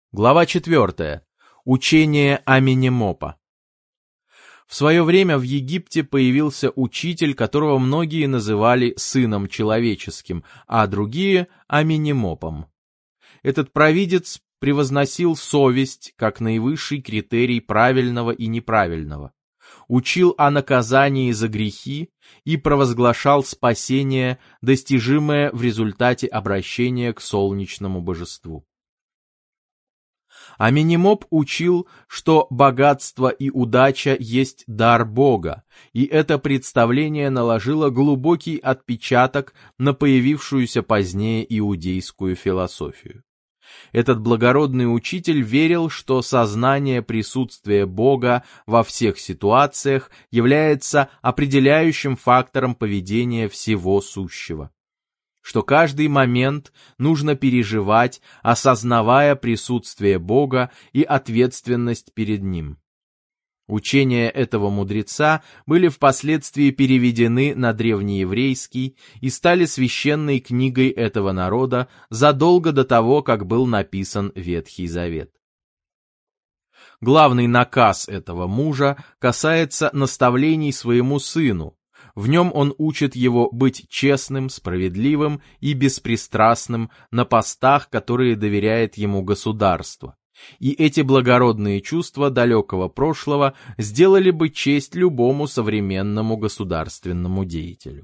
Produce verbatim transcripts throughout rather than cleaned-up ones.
Глава четвертая. Учение Аменемопа. В свое время в Египте появился учитель, которого многие называли сыном человеческим, а другие — Аменемопом. Этот провидец превозносил совесть как наивысший критерий правильного и неправильного, учил о наказании за грехи и провозглашал спасение, достижимое в результате обращения к солнечному божеству. Аменемоп учил, что богатство и удача есть дар Бога, и это представление наложило глубокий отпечаток на появившуюся позднее иудейскую философию. Этот благородный учитель верил, что сознание присутствия Бога во всех ситуациях является определяющим фактором поведения всего сущего, что каждый момент нужно переживать, осознавая присутствие Бога и ответственность перед Ним. Учения этого мудреца были впоследствии переведены на древнееврейский и стали священной книгой этого народа задолго до того, как был написан Ветхий Завет. Главный наказ этого мужа касается наставлений своему сыну. В нем он учит его быть честным, справедливым и беспристрастным на постах, которые доверяет ему государство. И эти благородные чувства далекого прошлого сделали бы честь любому современному государственному деятелю.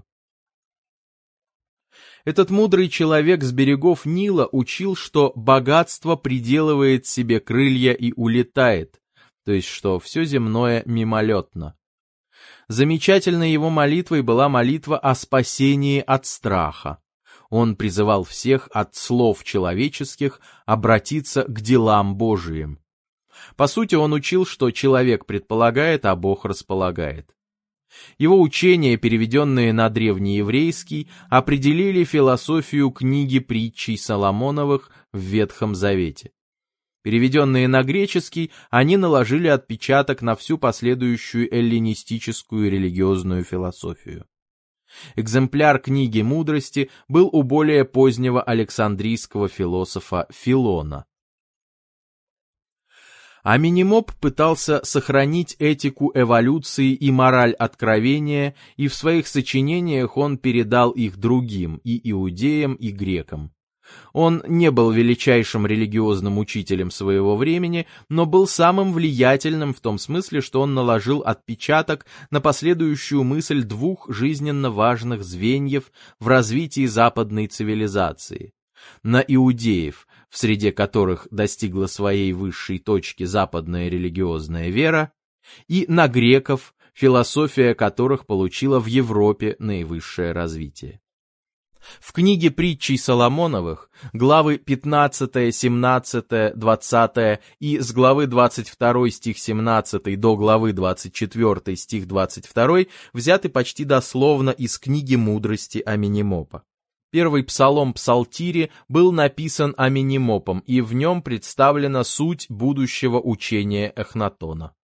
Этот мудрый человек с берегов Нила учил, что богатство приделывает себе крылья и улетает, то есть что все земное мимолетно. Замечательной его молитвой была молитва о спасении от страха. Он призывал всех от слов человеческих обратиться к делам Божиим. По сути, он учил, что человек предполагает, а Бог располагает. Его учения, переведенные на древнееврейский, определили философию книги притчей Соломоновых в Ветхом Завете. Переведенные на греческий, они наложили отпечаток на всю последующую эллинистическую религиозную философию. Экземпляр книги мудрости был у более позднего александрийского философа Филона. Аменемоп пытался сохранить этику эволюции и мораль откровения, и в своих сочинениях он передал их другим, и иудеям, и грекам. Он не был величайшим религиозным учителем своего времени, но был самым влиятельным в том смысле, что он наложил отпечаток на последующую мысль двух жизненно важных звеньев в развитии западной цивилизации: на иудеев, в среде которых достигла своей высшей точки западная религиозная вера, и на греков, философия которых получила в Европе наивысшее развитие. В книге притчей Соломоновых, главы пятнадцатая, семнадцатая, двадцатая и с главы двадцать второй стих семнадцатый до главы двадцать четвёртый стих двадцать второй взяты почти дословно из книги мудрости Аменемопа. Первый псалом Псалтири был написан Аменемопом, и в нем представлена суть будущего учения Эхнатона.